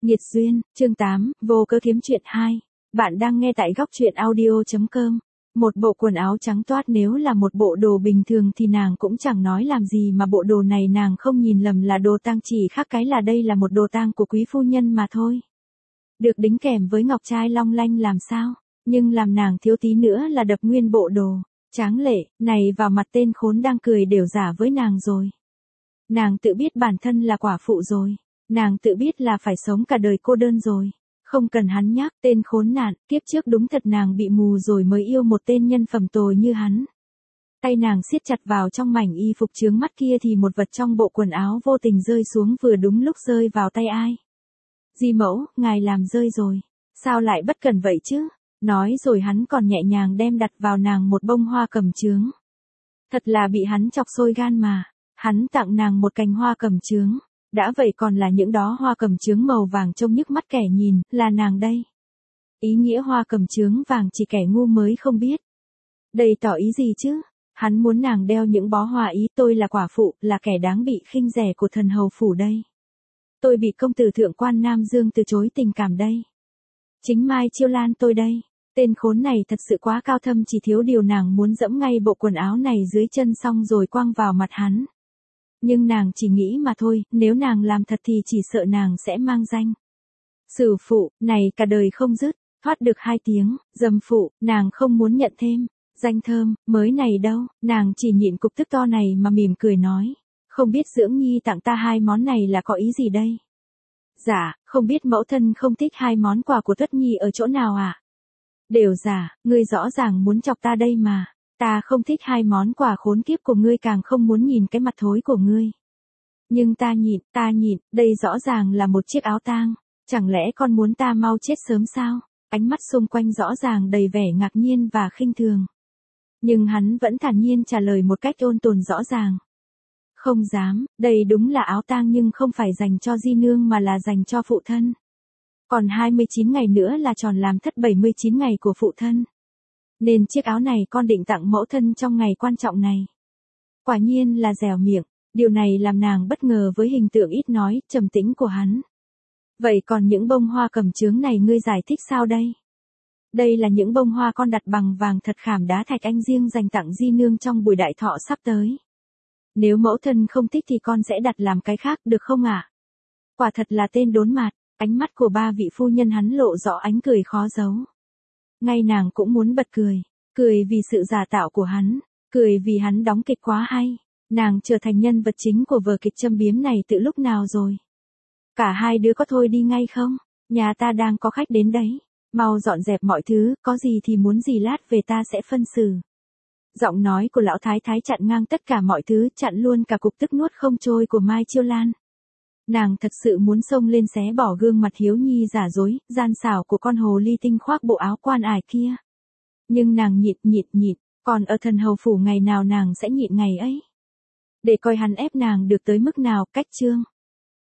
Nhiệt duyên, chương 8, vô cớ kiếm chuyện 2. Bạn đang nghe tại góc truyện audio.com. Một bộ quần áo trắng toát nếu là một bộ đồ bình thường thì nàng cũng chẳng nói làm gì mà bộ đồ này nàng không nhìn lầm là đồ tang, chỉ khác cái là đây là một đồ tang của quý phu nhân mà thôi. Được đính kèm với ngọc trai long lanh làm sao, nhưng làm nàng thiếu tí nữa là đập nguyên bộ đồ. Tráng lệ, này vào mặt tên khốn đang cười đều giả với nàng rồi. Nàng tự biết bản thân là quả phụ rồi. Nàng tự biết là phải sống cả đời cô đơn rồi. Không cần hắn nhắc, tên khốn nạn, kiếp trước đúng thật nàng bị mù rồi mới yêu một tên nhân phẩm tồi như hắn. Tay nàng siết chặt vào trong mảnh y phục chướng mắt kia thì một vật trong bộ quần áo vô tình rơi xuống vừa đúng lúc rơi vào tay ai. Di mẫu, ngài làm rơi rồi. Sao lại bất cẩn vậy chứ? Nói rồi hắn còn nhẹ nhàng đem đặt vào nàng một bông hoa cẩm chướng. Thật là bị hắn chọc sôi gan mà. Hắn tặng nàng một cành hoa cẩm chướng. Đã vậy còn là những đó hoa cẩm chướng màu vàng trông nhức mắt kẻ nhìn, là nàng đây. Ý nghĩa hoa cẩm chướng vàng chỉ kẻ ngu mới không biết. Đây tỏ ý gì chứ? Hắn muốn nàng đeo những bó hoa ý tôi là quả phụ, là kẻ đáng bị khinh rẻ của thần hầu phủ đây. Tôi bị công tử thượng quan Nam Dương từ chối tình cảm đây. Chính Mai Chiêu Lan tôi đây. Tên khốn này thật sự quá cao thâm, chỉ thiếu điều nàng muốn dẫm ngay bộ quần áo này dưới chân xong rồi quăng vào mặt hắn. Nhưng nàng chỉ nghĩ mà thôi, nếu nàng làm thật thì chỉ sợ nàng sẽ mang danh. Sử phụ, này cả đời không dứt, thoát được 2 tiếng, dâm phụ, nàng không muốn nhận thêm. Danh thơm, mới này đâu, nàng chỉ nhịn cục tức to này mà mỉm cười nói. Không biết dưỡng nhi tặng ta 2 món này là có ý gì đây? Dạ, không biết mẫu thân không thích 2 món quà của Tuất Nhi ở chỗ nào ạ? Đều giả, ngươi rõ ràng muốn chọc ta đây mà. Ta không thích 2 món quà khốn kiếp của ngươi, càng không muốn nhìn cái mặt thối của ngươi. Nhưng ta nhịn, đây rõ ràng là một chiếc áo tang. Chẳng lẽ con muốn ta mau chết sớm sao? Ánh mắt xung quanh rõ ràng đầy vẻ ngạc nhiên và khinh thường. Nhưng hắn vẫn thản nhiên trả lời một cách ôn tồn rõ ràng. Không dám, đây đúng là áo tang nhưng không phải dành cho di nương mà là dành cho phụ thân. Còn 29 ngày nữa là tròn làm thất 79 ngày của phụ thân. Nên chiếc áo này con định tặng mẫu thân trong ngày quan trọng này. Quả nhiên là dẻo miệng, điều này làm nàng bất ngờ với hình tượng ít nói, trầm tĩnh của hắn. Vậy còn những bông hoa cẩm chướng này ngươi giải thích sao đây? Đây là những bông hoa con đặt bằng vàng thật khảm đá thạch anh riêng dành tặng di nương trong buổi đại thọ sắp tới. Nếu mẫu thân không thích thì con sẽ đặt làm cái khác được không ạ? Quả thật là tên đốn mặt, ánh mắt của 3 vị phu nhân hắn lộ rõ ánh cười khó giấu. Ngay nàng cũng muốn bật cười, cười vì sự giả tạo của hắn, cười vì hắn đóng kịch quá hay. Nàng trở thành nhân vật chính của vở kịch châm biếm này từ lúc nào rồi? Cả hai đứa có thôi đi ngay không? Nhà ta đang có khách đến đấy. Mau dọn dẹp mọi thứ, có gì thì muốn gì lát về ta sẽ phân xử. Giọng nói của lão thái thái chặn ngang tất cả mọi thứ, chặn luôn cả cục tức nuốt không trôi của Mai Chiêu Lan. Nàng thật sự muốn xông lên xé bỏ gương mặt hiếu nhi giả dối, gian xảo của con hồ ly tinh khoác bộ áo quan ải kia. Nhưng nàng nhịn, còn ở thần hầu phủ ngày nào nàng sẽ nhịn ngày ấy. Để coi hắn ép nàng được tới mức nào, cách chương.